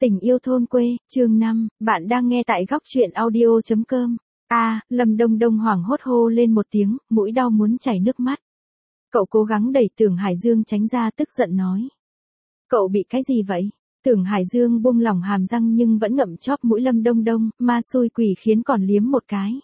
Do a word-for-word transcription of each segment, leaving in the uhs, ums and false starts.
Tình yêu thôn quê, chương năm, bạn đang nghe tại góc truyện audio chấm com. A, Lâm Đông Đông hoảng hốt hô lên một tiếng, mũi đau muốn chảy nước mắt. Cậu cố gắng đẩy Tưởng Hải Dương tránh ra, tức giận nói. Cậu bị cái gì vậy? Tưởng Hải Dương buông lỏng hàm răng nhưng vẫn ngậm chóp mũi Lâm Đông Đông, ma xui quỷ khiến còn liếm một cái.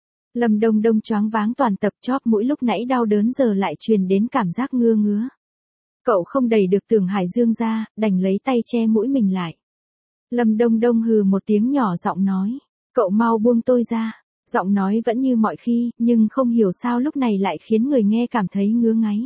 Lâm Đông Đông choáng váng toàn tập, chóp mũi lúc nãy đau đớn giờ lại truyền đến cảm giác ngứa ngứa. Cậu không đẩy được Tưởng Hải Dương ra, đành lấy tay che mũi mình lại. Lâm Đông Đông hừ một tiếng nhỏ giọng nói, cậu mau buông tôi ra. Giọng nói vẫn như mọi khi, nhưng không hiểu sao lúc này lại khiến người nghe cảm thấy ngứa ngáy.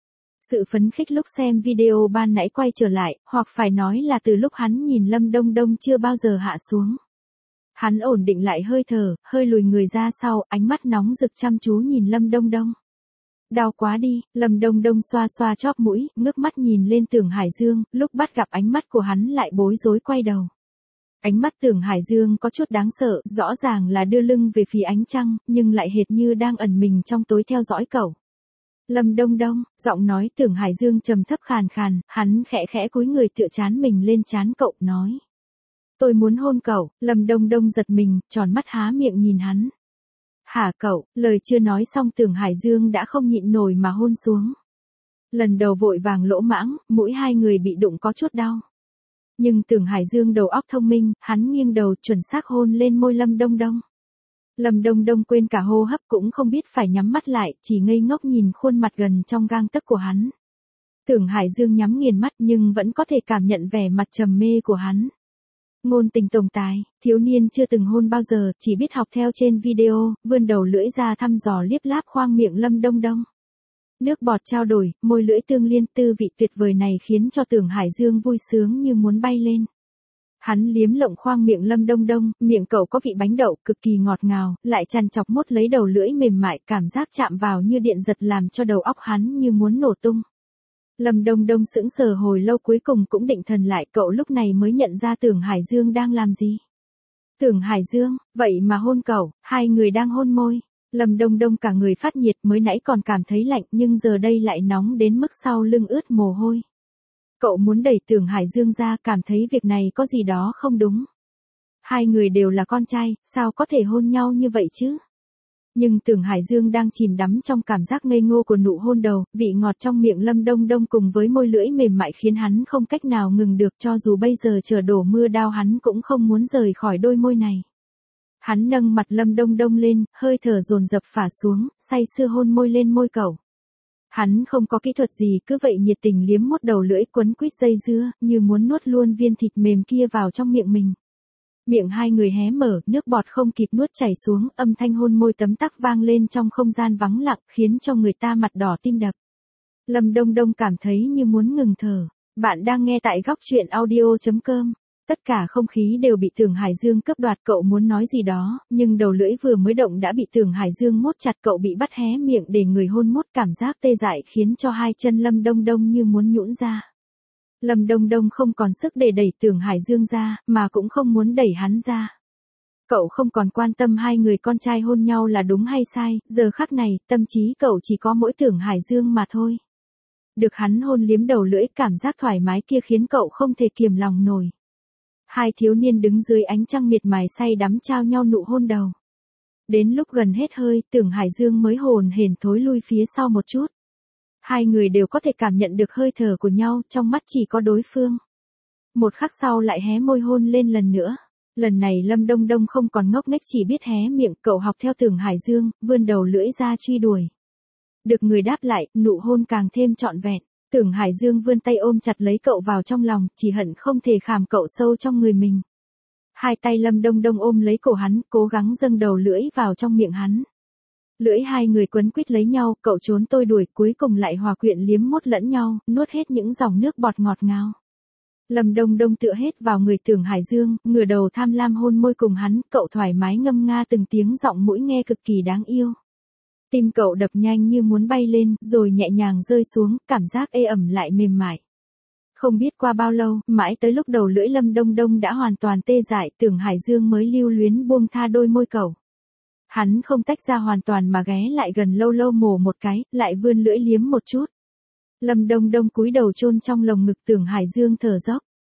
Sự phấn khích lúc xem video ban nãy quay trở lại, hoặc phải nói là từ lúc hắn nhìn Lâm Đông Đông chưa bao giờ hạ xuống. Hắn ổn định lại hơi thở, hơi lùi người ra sau, ánh mắt nóng rực chăm chú nhìn Lâm Đông Đông. Đau quá đi, Lâm Đông Đông xoa xoa chóp mũi, ngước mắt nhìn lên Tưởng Hải Dương, lúc bắt gặp ánh mắt của hắn lại bối rối quay đầu. Ánh mắt Tưởng Hải Dương có chút đáng sợ, rõ ràng là đưa lưng về phía ánh trăng, nhưng lại hệt như đang ẩn mình trong tối theo dõi cậu. Lâm Đông Đông, giọng nói Tưởng Hải Dương trầm thấp khàn khàn, hắn khẽ khẽ cúi người tựa trán mình lên trán cậu, nói. Tôi muốn hôn cậu. Lâm Đông Đông giật mình, tròn mắt há miệng nhìn hắn. Hả cậu, lời chưa nói xong Tưởng Hải Dương đã không nhịn nổi mà hôn xuống. Lần đầu vội vàng lỗ mãng, mũi hai người bị đụng có chút đau. Nhưng Tưởng Hải Dương đầu óc thông minh, hắn nghiêng đầu chuẩn xác hôn lên môi Lâm Đông Đông. Lâm Đông Đông quên cả hô hấp cũng không biết phải nhắm mắt lại, chỉ ngây ngốc nhìn khuôn mặt gần trong gang tấc của hắn. Tưởng Hải Dương nhắm nghiền mắt nhưng vẫn có thể cảm nhận vẻ mặt trầm mê của hắn. Ngôn tình tổng tài, thiếu niên chưa từng hôn bao giờ, chỉ biết học theo trên video, vươn đầu lưỡi ra thăm dò liếp láp khoang miệng Lâm Đông Đông. Nước bọt trao đổi, môi lưỡi tương liên, tư vị tuyệt vời này khiến cho Tưởng Hải Dương vui sướng như muốn bay lên. Hắn liếm lộng khoang miệng Lâm Đông Đông, miệng cậu có vị bánh đậu cực kỳ ngọt ngào, lại chằn chọc mốt lấy đầu lưỡi mềm mại, cảm giác chạm vào như điện giật làm cho đầu óc hắn như muốn nổ tung. Lâm Đông Đông sững sờ hồi lâu cuối cùng cũng định thần lại, cậu lúc này mới nhận ra Tưởng Hải Dương đang làm gì. Tưởng Hải Dương, vậy mà hôn cậu, hai người đang hôn môi. Lâm Đông Đông cả người phát nhiệt, mới nãy còn cảm thấy lạnh nhưng giờ đây lại nóng đến mức sau lưng ướt mồ hôi. Cậu muốn đẩy Tưởng Hải Dương ra, cảm thấy việc này có gì đó không đúng. Hai người đều là con trai, sao có thể hôn nhau như vậy chứ? Nhưng Tưởng Hải Dương đang chìm đắm trong cảm giác ngây ngô của nụ hôn đầu, vị ngọt trong miệng Lâm Đông Đông cùng với môi lưỡi mềm mại khiến hắn không cách nào ngừng được, cho dù bây giờ trời đổ mưa đao hắn cũng không muốn rời khỏi đôi môi này. Hắn nâng mặt Lâm Đông Đông lên, hơi thở dồn dập phả xuống, say sưa hôn môi lên môi cậu. Hắn không có kỹ thuật gì, cứ vậy nhiệt tình liếm mốt đầu lưỡi quấn quýt dây dưa, như muốn nuốt luôn viên thịt mềm kia vào trong miệng mình. Miệng hai người hé mở, nước bọt không kịp nuốt chảy xuống, âm thanh hôn môi tấm tắc vang lên trong không gian vắng lặng, khiến cho người ta mặt đỏ tim đập. Lâm Đông Đông cảm thấy như muốn ngừng thở. Bạn đang nghe tại góc truyện audio chấm com. Tất cả không khí đều bị Tưởng Hải Dương cướp đoạt, cậu muốn nói gì đó, nhưng đầu lưỡi vừa mới động đã bị Tưởng Hải Dương mốt chặt, cậu bị bắt hé miệng để người hôn mốt, cảm giác tê dại khiến cho hai chân Lâm Đông Đông như muốn nhũn ra. Lâm Đông Đông không còn sức để đẩy Tưởng Hải Dương ra, mà cũng không muốn đẩy hắn ra. Cậu không còn quan tâm hai người con trai hôn nhau là đúng hay sai, giờ khắc này, tâm trí cậu chỉ có mỗi Tưởng Hải Dương mà thôi. Được hắn hôn liếm đầu lưỡi, cảm giác thoải mái kia khiến cậu không thể kiềm lòng nổi. Hai thiếu niên đứng dưới ánh trăng miệt mài say đắm trao nhau nụ hôn đầu. Đến lúc gần hết hơi, Tưởng Hải Dương mới hồn hển thối lui phía sau một chút. Hai người đều có thể cảm nhận được hơi thở của nhau, trong mắt chỉ có đối phương. Một khắc sau lại hé môi hôn lên lần nữa. Lần này Lâm Đông Đông không còn ngốc nghếch, chỉ biết hé miệng, cậu học theo Tưởng Hải Dương, vươn đầu lưỡi ra truy đuổi. Được người đáp lại, nụ hôn càng thêm trọn vẹn. Tưởng Hải Dương vươn tay ôm chặt lấy cậu vào trong lòng, chỉ hận không thể khảm cậu sâu trong người mình. Hai tay Lâm Đông Đông ôm lấy cổ hắn, cố gắng dâng đầu lưỡi vào trong miệng hắn. Lưỡi hai người quấn quýt lấy nhau, cậu trốn tôi đuổi, cuối cùng lại hòa quyện liếm mốt lẫn nhau, nuốt hết những dòng nước bọt ngọt ngào. Lâm Đông Đông tựa hết vào người Tưởng Hải Dương, ngửa đầu tham lam hôn môi cùng hắn, cậu thoải mái ngâm nga từng tiếng giọng mũi nghe cực kỳ đáng yêu. Tim cậu đập nhanh như muốn bay lên, rồi nhẹ nhàng rơi xuống, cảm giác ê ẩm lại mềm mại. Không biết qua bao lâu, mãi tới lúc đầu lưỡi Lâm Đông Đông đã hoàn toàn tê dại, Tưởng Hải Dương mới lưu luyến buông tha đôi môi cậu. Hắn không tách ra hoàn toàn mà ghé lại gần lâu lâu mổ một cái, lại vươn lưỡi liếm một chút. Lâm Đông Đông cúi đầu chôn trong lồng ngực Tưởng Hải Dương thở dốc.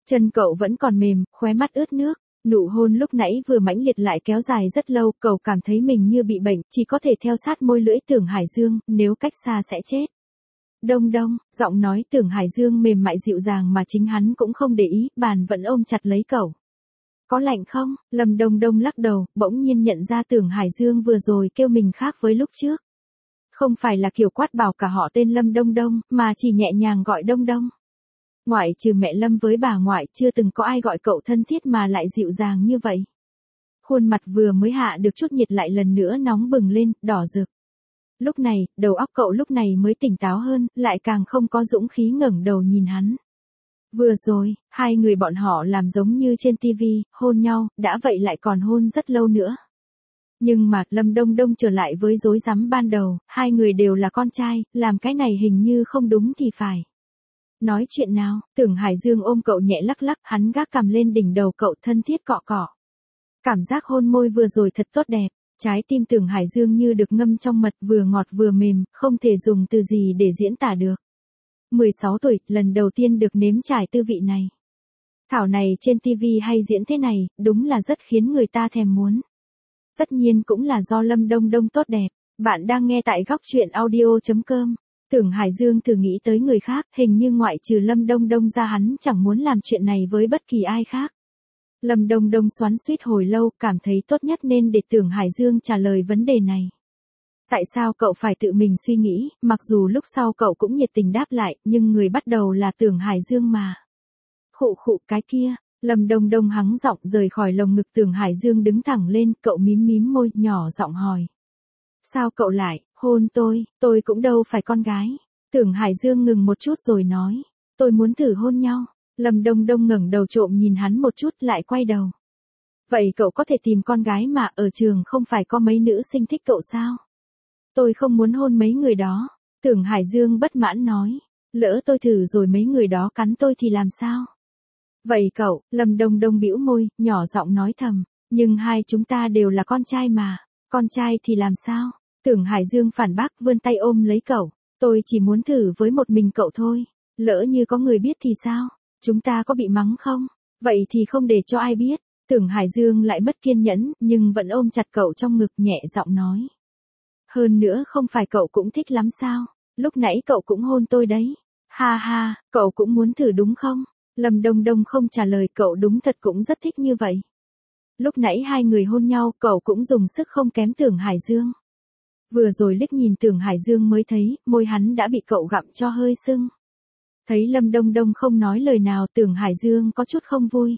Chân cậu vẫn còn mềm, khóe mắt ướt nước. Nụ hôn lúc nãy vừa mãnh liệt lại kéo dài rất lâu, cậu cảm thấy mình như bị bệnh, chỉ có thể theo sát môi lưỡi Tưởng Hải Dương, nếu cách xa sẽ chết. Đông đông, giọng nói Tưởng Hải Dương mềm mại dịu dàng mà chính hắn cũng không để ý, bàn vẫn ôm chặt lấy cậu. Có lạnh không? Lâm Đông Đông lắc đầu, bỗng nhiên nhận ra Tưởng Hải Dương vừa rồi kêu mình khác với lúc trước. Không phải là kiểu quát bảo cả họ tên Lâm Đông Đông, mà chỉ nhẹ nhàng gọi Đông Đông. Ngoại trừ mẹ Lâm với bà ngoại, chưa từng có ai gọi cậu thân thiết mà lại dịu dàng như vậy. Khuôn mặt vừa mới hạ được chút nhiệt lại lần nữa nóng bừng lên, đỏ rực. Lúc này, đầu óc cậu lúc này mới tỉnh táo hơn, lại càng không có dũng khí ngẩng đầu nhìn hắn. Vừa rồi, hai người bọn họ làm giống như trên tivi, hôn nhau, đã vậy lại còn hôn rất lâu nữa. Nhưng mà, Lâm Đông Đông trở lại với rối rắm ban đầu, hai người đều là con trai, làm cái này hình như không đúng thì phải. Nói chuyện nào, Tưởng Hải Dương ôm cậu nhẹ lắc lắc, hắn gác cằm lên đỉnh đầu cậu thân thiết cọ cọ. Cảm giác hôn môi vừa rồi thật tốt đẹp, trái tim Tưởng Hải Dương như được ngâm trong mật vừa ngọt vừa mềm, không thể dùng từ gì để diễn tả được. mười sáu tuổi, lần đầu tiên được nếm trải tư vị này. Thảo này trên tivi hay diễn thế này, đúng là rất khiến người ta thèm muốn. Tất nhiên cũng là do Lâm Đông Đông tốt đẹp. Bạn đang nghe tại góc truyện audio chấm com. Tưởng Hải Dương thử nghĩ tới người khác, hình như ngoại trừ Lâm Đông Đông ra hắn chẳng muốn làm chuyện này với bất kỳ ai khác. Lâm Đông Đông xoắn xuýt hồi lâu, cảm thấy tốt nhất nên để Tưởng Hải Dương trả lời vấn đề này. Tại sao cậu phải tự mình suy nghĩ, mặc dù lúc sau cậu cũng nhiệt tình đáp lại, nhưng người bắt đầu là Tưởng Hải Dương mà. Khụ khụ cái kia, Lâm Đông Đông hắng giọng rời khỏi lồng ngực Tưởng Hải Dương đứng thẳng lên, cậu mím mím môi, nhỏ giọng hỏi. Sao cậu lại, hôn tôi, tôi cũng đâu phải con gái. Tưởng Hải Dương ngừng một chút rồi nói, tôi muốn thử hôn nhau. Lâm Đông Đông ngẩng đầu trộm nhìn hắn một chút lại quay đầu. Vậy cậu có thể tìm con gái mà ở trường không phải có mấy nữ sinh thích cậu sao? Tôi không muốn hôn mấy người đó. Tưởng Hải Dương bất mãn nói, lỡ tôi thử rồi mấy người đó cắn tôi thì làm sao? Vậy cậu, Lâm Đông Đông bĩu môi, nhỏ giọng nói thầm, nhưng hai chúng ta đều là con trai mà, con trai thì làm sao? Tưởng Hải Dương phản bác vươn tay ôm lấy cậu, tôi chỉ muốn thử với một mình cậu thôi, lỡ như có người biết thì sao? Chúng ta có bị mắng không? Vậy thì không để cho ai biết. Tưởng Hải Dương lại mất kiên nhẫn, nhưng vẫn ôm chặt cậu trong ngực nhẹ giọng nói. Hơn nữa không phải cậu cũng thích lắm sao? Lúc nãy cậu cũng hôn tôi đấy. Ha ha, cậu cũng muốn thử đúng không? Lâm Đông Đông không trả lời, cậu đúng thật cũng rất thích như vậy. Lúc nãy hai người hôn nhau, cậu cũng dùng sức không kém Tưởng Hải Dương. Vừa rồi liếc nhìn Tưởng Hải Dương mới thấy, môi hắn đã bị cậu gặm cho hơi sưng. Thấy Lâm Đông Đông không nói lời nào, Tưởng Hải Dương có chút không vui.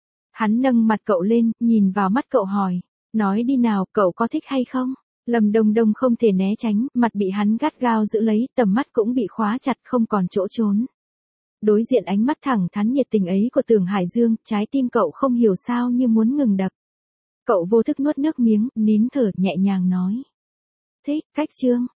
Hắn nâng mặt cậu lên, nhìn vào mắt cậu hỏi, nói đi nào, cậu có thích hay không? Lâm Đông Đông không thể né tránh, mặt bị hắn gắt gao giữ lấy, tầm mắt cũng bị khóa chặt không còn chỗ trốn. Đối diện ánh mắt thẳng thắn nhiệt tình ấy của Tưởng Hải Dương, trái tim cậu không hiểu sao như muốn ngừng đập. Cậu vô thức nuốt nước miếng, nín thở nhẹ nhàng nói. Thích, cách trương.